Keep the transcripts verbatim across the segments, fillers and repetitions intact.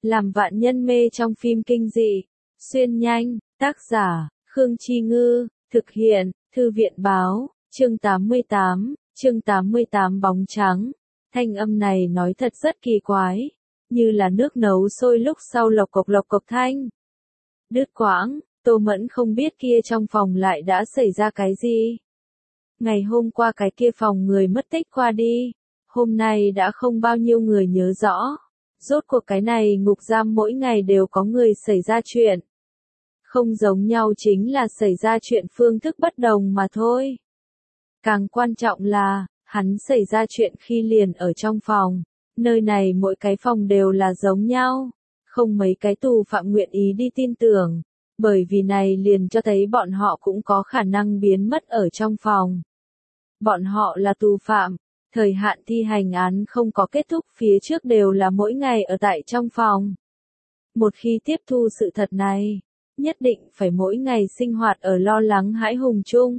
làm vạn nhân mê trong phim kinh dị. Xuyên nhanh, tác giả, Khương Chi Ngư, thực hiện, Thư viện Báo, chương tám mươi tám, chương tám mươi tám bóng trắng. Thanh âm này nói thật rất kỳ quái, như là nước nấu sôi lúc sau lộc cộc lộc cộc thanh. Đứt quãng, Tô Mẫn không biết kia trong phòng lại đã xảy ra cái gì. Ngày hôm qua cái kia phòng người mất tích qua đi, hôm nay đã không bao nhiêu người nhớ rõ. Rốt cuộc cái này ngục giam mỗi ngày đều có người xảy ra chuyện. Không giống nhau chính là xảy ra chuyện phương thức bất đồng mà thôi. Càng quan trọng là, hắn xảy ra chuyện khi liền ở trong phòng. Nơi này mỗi cái phòng đều là giống nhau. Không mấy cái tù phạm nguyện ý đi tin tưởng. Bởi vì này liền cho thấy bọn họ cũng có khả năng biến mất ở trong phòng. Bọn họ là tù phạm. Thời hạn thi hành án không có kết thúc phía trước đều là mỗi ngày ở tại trong phòng. Một khi tiếp thu sự thật này, nhất định phải mỗi ngày sinh hoạt ở lo lắng hãi hùng chung.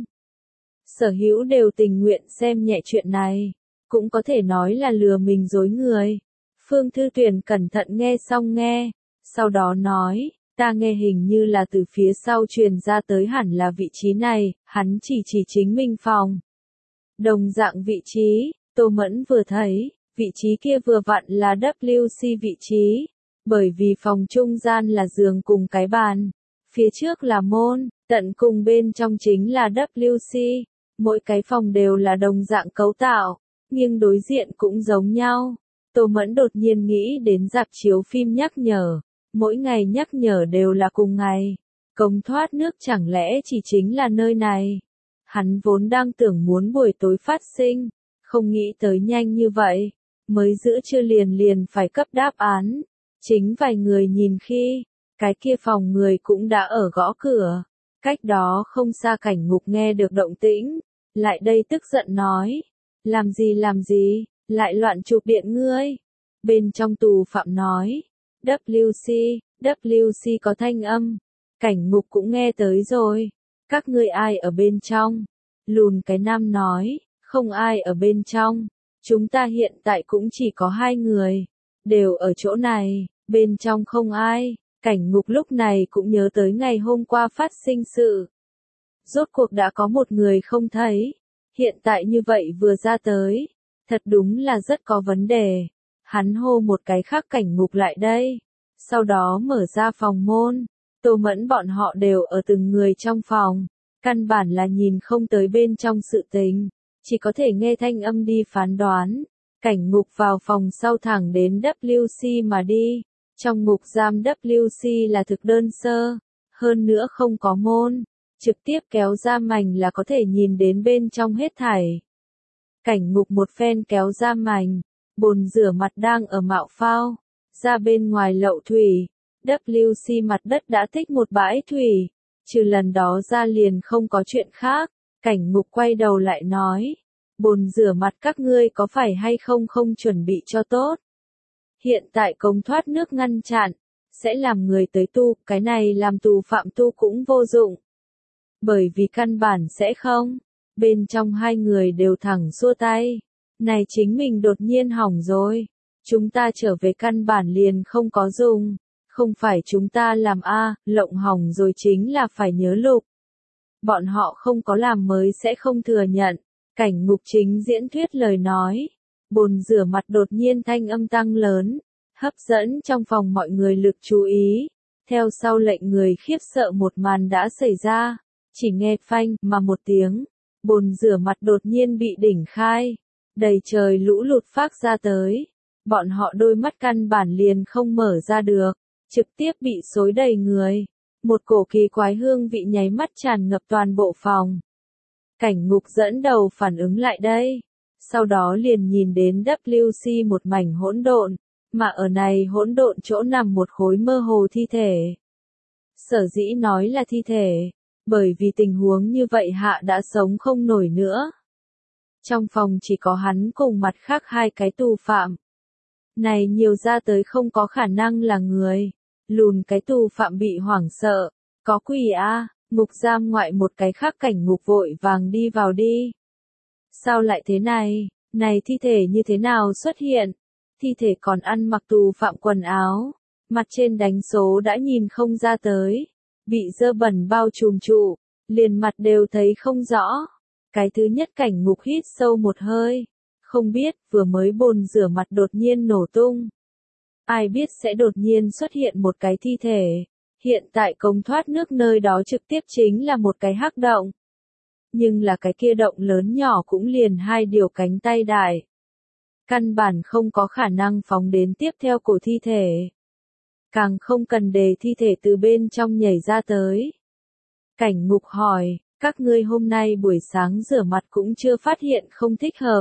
Sở hữu đều tình nguyện xem nhẹ chuyện này, cũng có thể nói là lừa mình dối người. Phương Thư Tuyền cẩn thận nghe xong nghe, sau đó nói, ta nghe hình như là từ phía sau truyền ra tới hẳn là vị trí này, hắn chỉ chỉ chính mình phòng. Đồng dạng vị trí, Tô Mẫn vừa thấy, vị trí kia vừa vặn là W C vị trí, bởi vì phòng trung gian là giường cùng cái bàn, phía trước là môn, tận cùng bên trong chính là W C, mỗi cái phòng đều là đồng dạng cấu tạo, nghiêng đối diện cũng giống nhau. Tô Mẫn đột nhiên nghĩ đến rạp chiếu phim nhắc nhở, mỗi ngày nhắc nhở đều là cùng ngày, cống thoát nước chẳng lẽ chỉ chính là nơi này. Hắn vốn đang tưởng muốn buổi tối phát sinh, không nghĩ tới nhanh như vậy, mới giữa trưa liền liền phải cấp đáp án. Chính vài người nhìn khi, cái kia phòng người cũng đã ở gõ cửa, cách đó không xa Cảnh Ngục nghe được động tĩnh, lại đây tức giận nói, làm gì làm gì, lại loạn chụp điện ngươi. Bên trong tù phạm nói, W C, W C có thanh âm, Cảnh Ngục cũng nghe tới rồi, các ngươi ai ở bên trong? Lùn cái nam nói, không ai ở bên trong, chúng ta hiện tại cũng chỉ có hai người, đều ở chỗ này, bên trong không ai. Cảnh Ngục lúc này cũng nhớ tới ngày hôm qua phát sinh sự. Rốt cuộc đã có một người không thấy, hiện tại như vậy vừa ra tới, thật đúng là rất có vấn đề. Hắn hô một cái khác Cảnh Ngục lại đây, sau đó mở ra phòng môn, Tô Mẫn bọn họ đều ở từng người trong phòng, căn bản là nhìn không tới bên trong sự tình, chỉ có thể nghe thanh âm đi phán đoán. Cảnh Ngục vào phòng sau thẳng đến W C mà đi, trong ngục giam W C là thực đơn sơ, hơn nữa không có môn, trực tiếp kéo ra mành là có thể nhìn đến bên trong hết thảy. Cảnh Ngục một phen kéo ra mành, bồn rửa mặt đang ở mạo phao, ra bên ngoài lậu thủy, W C mặt đất đã tích một bãi thủy, trừ lần đó ra liền không có chuyện khác. Cảnh Ngục quay đầu lại nói, bồn rửa mặt các ngươi có phải hay không không chuẩn bị cho tốt. Hiện tại cống thoát nước ngăn chặn, sẽ làm người tới tu, cái này làm tù phạm tu cũng vô dụng. Bởi vì căn bản sẽ không, bên trong hai người đều thẳng xua tay, này chính mình đột nhiên hỏng rồi, chúng ta trở về căn bản liền không có dùng, không phải chúng ta làm a, lộng hỏng rồi chính là phải nhớ lục. Bọn họ không có làm mới sẽ không thừa nhận. Cảnh Ngục chính diễn thuyết lời nói, bồn rửa mặt đột nhiên thanh âm tăng lớn, hấp dẫn trong phòng mọi người lực chú ý. Theo sau lệnh người khiếp sợ một màn đã xảy ra, chỉ nghe phanh mà một tiếng, bồn rửa mặt đột nhiên bị đỉnh khai, đầy trời lũ lụt phát ra tới, bọn họ đôi mắt căn bản liền không mở ra được, trực tiếp bị xối đầy người, một cổ kỳ quái hương vị nháy mắt tràn ngập toàn bộ phòng. Cảnh Ngục dẫn đầu phản ứng lại đây, sau đó liền nhìn đến W C một mảnh hỗn độn, mà ở này hỗn độn chỗ nằm một khối mơ hồ thi thể. Sở dĩ nói là thi thể, bởi vì tình huống như vậy hạ đã sống không nổi nữa. Trong phòng chỉ có hắn cùng mặt khác hai cái tù phạm. Này nhiều ra tới không có khả năng là người. Lùn cái tù phạm bị hoảng sợ, có quỷ a. Ngục giam ngoại một cái khác Cảnh Ngục vội vàng đi vào đi. Sao lại thế này, này thi thể như thế nào xuất hiện? Thi thể còn ăn mặc tù phạm quần áo, Mặt trên đánh số đã nhìn không ra tới, bị dơ bẩn bao trùm trụ, liền mặt đều thấy không rõ. Cái thứ nhất Cảnh Ngục hít sâu một hơi, không biết vừa mới bồn rửa mặt đột nhiên nổ tung. Ai biết sẽ đột nhiên xuất hiện một cái thi thể. Hiện tại cống thoát nước nơi đó trực tiếp chính là một cái hắc động. Nhưng là cái kia động lớn nhỏ cũng liền hai điều cánh tay đại. Căn bản không có khả năng phóng đến tiếp theo cổ thi thể. Càng không cần để thi thể từ bên trong nhảy ra tới. Cảnh Ngục hỏi, các ngươi hôm nay buổi sáng rửa mặt cũng chưa phát hiện không thích hợp.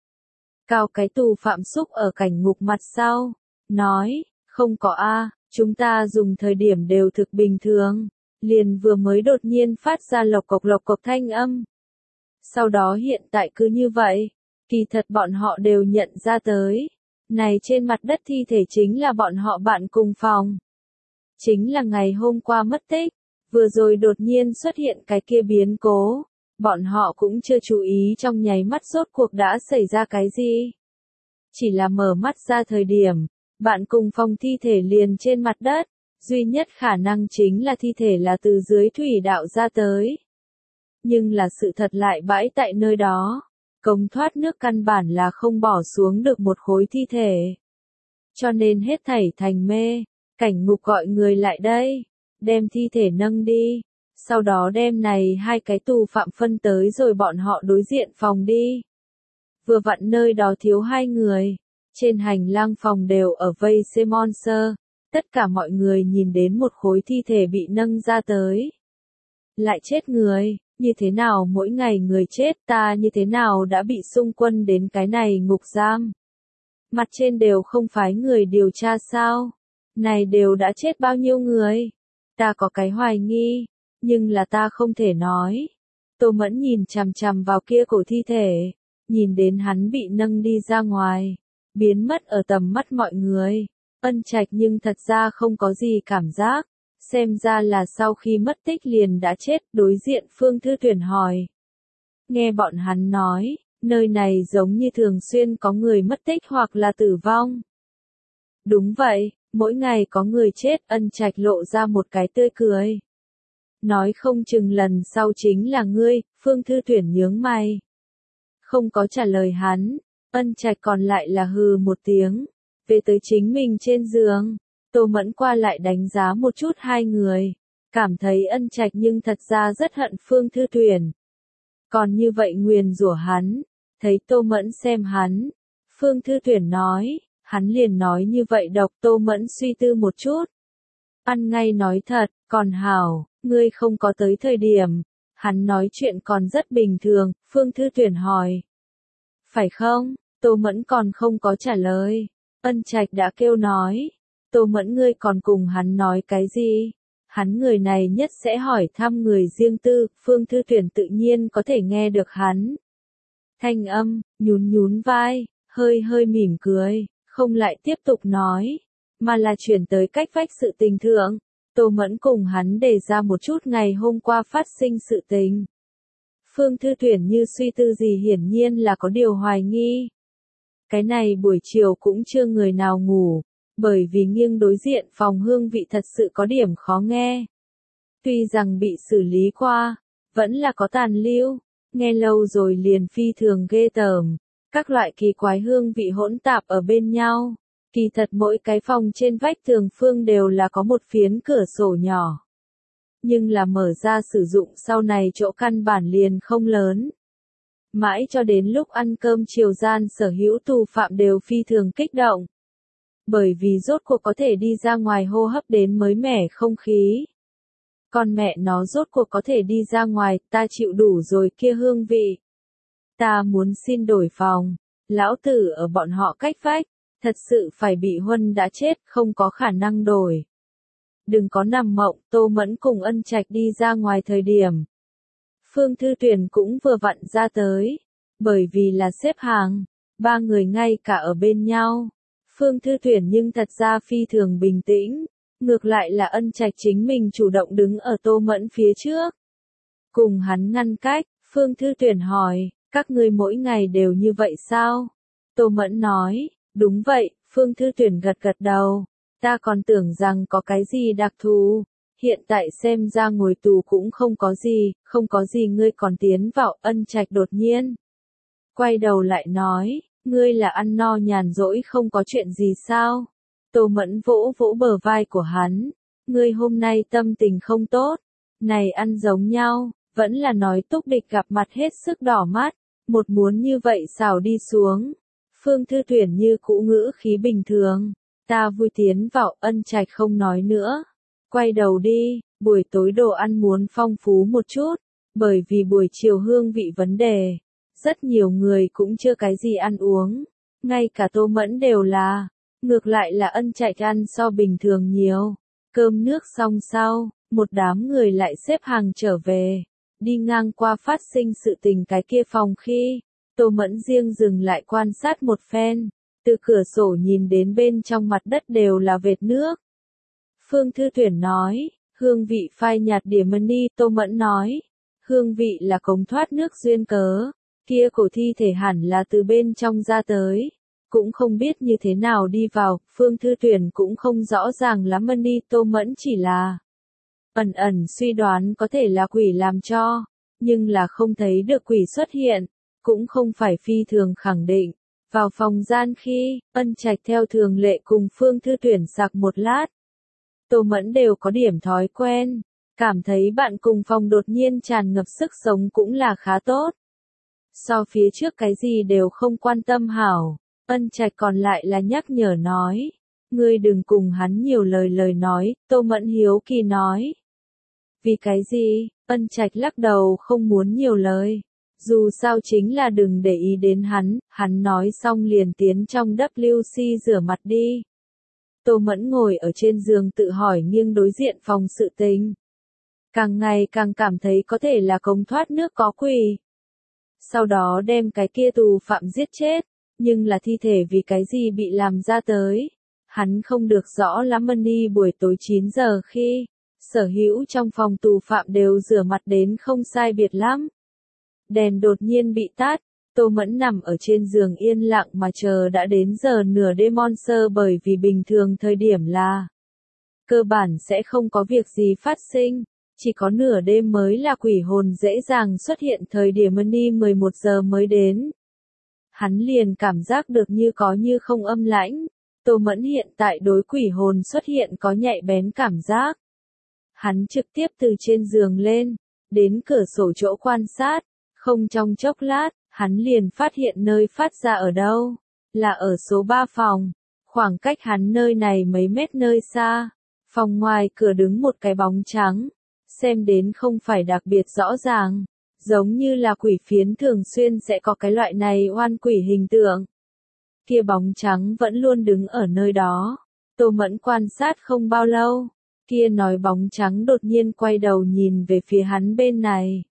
Cao cái tù phạm xúc ở Cảnh Ngục mặt sau, nói, không có a, chúng ta dùng thời điểm đều thực bình thường, liền vừa mới đột nhiên phát ra lộc cộc lộc cộc thanh âm. Sau đó hiện tại cứ như vậy, kỳ thật bọn họ đều nhận ra tới, này trên mặt đất thi thể chính là bọn họ bạn cùng phòng. Chính là ngày hôm qua mất tích, vừa rồi đột nhiên xuất hiện cái kia biến cố, bọn họ cũng chưa chú ý trong nháy mắt rốt cuộc đã xảy ra cái gì. Chỉ là mở mắt ra thời điểm, bạn cùng phòng thi thể liền trên mặt đất, duy nhất khả năng chính là thi thể là từ dưới thủy đạo ra tới. Nhưng là sự thật lại bãi tại nơi đó, cống thoát nước căn bản là không bỏ xuống được một khối thi thể. Cho nên hết thảy thành mê, Cảnh Ngục gọi người lại đây, đem thi thể nâng đi, sau đó đem này hai cái tù phạm phân tới rồi bọn họ đối diện phòng đi. Vừa vặn nơi đó thiếu hai người, trên hành lang phòng đều ở vây xem monster, tất cả mọi người nhìn đến một khối thi thể bị nâng ra tới. Lại chết người, như thế nào mỗi ngày người chết ta như thế nào đã bị xung quân đến cái này ngục giam. Mặt trên đều không phái người điều tra sao, này đều đã chết bao nhiêu người. Ta có cái hoài nghi, nhưng là ta không thể nói. Tô Mẫn nhìn chằm chằm vào kia cổ thi thể, nhìn đến hắn bị nâng đi ra ngoài, biến mất ở tầm mắt mọi người. Ân Trạch nhưng thật ra không có gì cảm giác, xem ra là sau khi mất tích liền đã chết. Đối diện Phương Thư Tuyển hỏi. Nghe bọn hắn nói, nơi này giống như thường xuyên có người mất tích hoặc là tử vong. Đúng vậy, mỗi ngày có người chết. Ân Trạch lộ ra một cái tươi cười. Nói không chừng lần sau chính là ngươi. Phương Thư Tuyển nhướng mày, không có trả lời hắn. Ân Trạch còn lại là hừ một tiếng, về tới chính mình trên giường. Tô Mẫn qua lại đánh giá một chút hai người, cảm thấy Ân Trạch nhưng thật ra rất hận Phương Thư Tuyển. Còn như vậy nguyền rủa hắn, thấy Tô Mẫn xem hắn. Phương Thư Tuyển nói, hắn liền nói như vậy độc. Tô Mẫn suy tư một chút. Ăn ngay nói thật, còn hảo, ngươi không có tới thời điểm. Hắn nói chuyện còn rất bình thường. Phương Thư Tuyển hỏi. Phải không? Tô Mẫn còn không có trả lời. Ân Trạch đã kêu nói. Tô Mẫn ngươi còn cùng hắn nói cái gì? Hắn người này nhất sẽ hỏi thăm người riêng tư. Phương Thư Tuyển tự nhiên có thể nghe được hắn. Thanh âm, nhún nhún vai, hơi hơi mỉm cười, không lại tiếp tục nói, mà là chuyển tới cách vách sự tình thượng. Tô Mẫn cùng hắn đề ra một chút ngày hôm qua phát sinh sự tình. Phương Thư Tuyển như suy tư gì hiển nhiên là có điều hoài nghi. Cái này buổi chiều cũng chưa người nào ngủ, bởi vì nghiêng đối diện phòng hương vị thật sự có điểm khó nghe. Tuy rằng bị xử lý qua, vẫn là có tàn lưu, nghe lâu rồi liền phi thường ghê tởm. Các loại kỳ quái hương vị hỗn tạp ở bên nhau. Kỳ thật mỗi cái phòng trên vách tường phương đều là có một phiến cửa sổ nhỏ. Nhưng là mở ra sử dụng sau này chỗ căn bản liền không lớn. Mãi cho đến lúc ăn cơm chiều gian sở hữu tù phạm đều phi thường kích động. Bởi vì rốt cuộc có thể đi ra ngoài hô hấp đến mới mẻ không khí. Con mẹ nó rốt cuộc có thể đi ra ngoài, ta chịu đủ rồi kia hương vị. Ta muốn xin đổi phòng, lão tử ở bọn họ cách vách, thật sự phải bị Huân đã chết, không có khả năng đổi. Đừng có nằm mộng. Tô Mẫn cùng Ân Trạch đi ra ngoài thời điểm. Phương Thư Tuyển cũng vừa vặn ra tới, bởi vì là xếp hàng, ba người ngay cả ở bên nhau. Phương Thư Tuyển nhưng thật ra phi thường bình tĩnh, ngược lại là Ân Trạch chính mình chủ động đứng ở Tô Mẫn phía trước. Cùng hắn ngăn cách, Phương Thư Tuyển hỏi, các ngươi mỗi ngày đều như vậy sao? Tô Mẫn nói, đúng vậy. Phương Thư Tuyển gật gật đầu, Ta còn tưởng rằng có cái gì đặc thù. Hiện tại xem ra ngồi tù cũng không có gì, không có gì ngươi còn tiến vào. Ân Trạch đột nhiên quay đầu lại nói, ngươi là ăn no nhàn rỗi không có chuyện gì sao? Tô Mẫn vỗ vỗ bờ vai của hắn, ngươi hôm nay tâm tình không tốt, này ăn giống nhau, vẫn là nói Túc Địch gặp mặt hết sức đỏ mắt, một muốn như vậy xào đi xuống. Phương Thư Tuyển như cũ ngữ khí bình thường, ta vui tiến vào. Ân Trạch không nói nữa, quay đầu đi, buổi tối đồ ăn muốn phong phú một chút, bởi vì buổi chiều hương vị vấn đề, rất nhiều người cũng chưa cái gì ăn uống, ngay cả Tô Mẫn đều là, ngược lại là Ân Trạch ăn so bình thường nhiều. Cơm nước xong sau, một đám người lại xếp hàng trở về, đi ngang qua phát sinh sự tình cái kia phòng khi, Tô Mẫn riêng dừng lại quan sát một phen, từ cửa sổ nhìn đến bên trong mặt đất đều là vệt nước. Phương Thư Tuyển nói, hương vị phai nhạt điểm mani. Tô Mẫn nói, hương vị là cống thoát nước duyên cớ, kia cổ thi thể hẳn là từ bên trong ra tới, cũng không biết như thế nào đi vào. Phương Thư Tuyển cũng không rõ ràng lắm mani. Tô Mẫn chỉ là ẩn ẩn suy đoán có thể là quỷ làm cho, nhưng là không thấy được quỷ xuất hiện, cũng không phải phi thường khẳng định. Vào phòng gian khi, Ân Trạch theo thường lệ cùng Phương Thư Tuyển sặc một lát. Tô Mẫn đều có điểm thói quen, cảm thấy bạn cùng phòng đột nhiên tràn ngập sức sống cũng là khá tốt. So phía trước cái gì đều không quan tâm hảo, Ân Trạch còn lại là nhắc nhở nói, ngươi đừng cùng hắn nhiều lời lời nói. Tô Mẫn hiếu kỳ nói, vì cái gì? Ân Trạch lắc đầu không muốn nhiều lời. Dù sao chính là đừng để ý đến hắn, hắn nói xong liền tiến trong vê kép xê rửa mặt đi. Tô Mẫn ngồi ở trên giường tự hỏi nghiêng đối diện phòng sự tình. Càng ngày càng cảm thấy có thể là cống thoát nước có quỷ. Sau đó đem cái kia tù phạm giết chết, nhưng là thi thể vì cái gì bị làm ra tới. Hắn không được rõ lắm. Mani buổi tối chín giờ khi, sở hữu trong phòng tù phạm đều rửa mặt đến không sai biệt lắm. Đèn đột nhiên bị tắt, Tô Mẫn nằm ở trên giường yên lặng mà chờ đã đến giờ nửa đêm. Monster bởi vì bình thường thời điểm là cơ bản sẽ không có việc gì phát sinh, chỉ có nửa đêm mới là quỷ hồn dễ dàng xuất hiện. Thời điểm Mani mười một giờ mới đến, hắn liền cảm giác được như có như không âm lãnh. Tô Mẫn hiện tại đối quỷ hồn xuất hiện có nhạy bén cảm giác. Hắn trực tiếp từ trên giường lên, đến cửa sổ chỗ quan sát, không trong chốc lát, hắn liền phát hiện nơi phát ra ở đâu, là ở số ba phòng, khoảng cách hắn nơi này mấy mét nơi xa. Phòng ngoài cửa đứng một cái bóng trắng, xem đến không phải đặc biệt rõ ràng, giống như là quỷ phiến thường xuyên sẽ có cái loại này oan quỷ hình tượng. Kia bóng trắng vẫn luôn đứng ở nơi đó. Tô Mẫn quan sát không bao lâu, kia nói bóng trắng đột nhiên quay đầu nhìn về phía hắn bên này.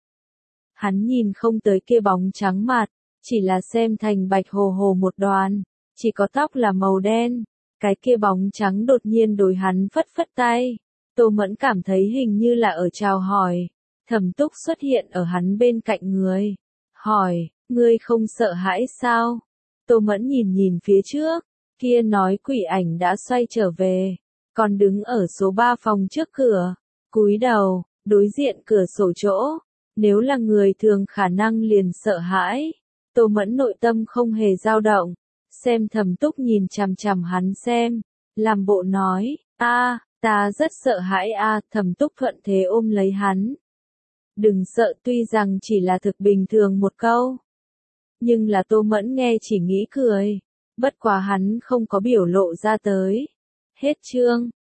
Hắn nhìn không tới kia bóng trắng mặt, chỉ là xem thành bạch hồ hồ một đoàn, chỉ có tóc là màu đen. Cái kia bóng trắng đột nhiên đối hắn phất phất tay. Tô Mẫn cảm thấy hình như là ở chào hỏi. Thẩm Túc xuất hiện ở hắn bên cạnh người, hỏi, ngươi không sợ hãi sao? Tô Mẫn nhìn nhìn phía trước, kia nói quỷ ảnh đã xoay trở về, còn đứng ở số ba phòng trước cửa, cúi đầu, đối diện cửa sổ chỗ. Nếu là người thường khả năng liền sợ hãi. Tô Mẫn nội tâm không hề dao động, xem Thẩm Túc nhìn chằm chằm hắn xem, làm bộ nói, a, ta rất sợ hãi a. Thẩm Túc thuận thế ôm lấy hắn. Đừng sợ. Tuy rằng chỉ là thực bình thường một câu, nhưng là Tô Mẫn nghe chỉ nghĩ cười, bất quá hắn không có biểu lộ ra tới. Hết chương.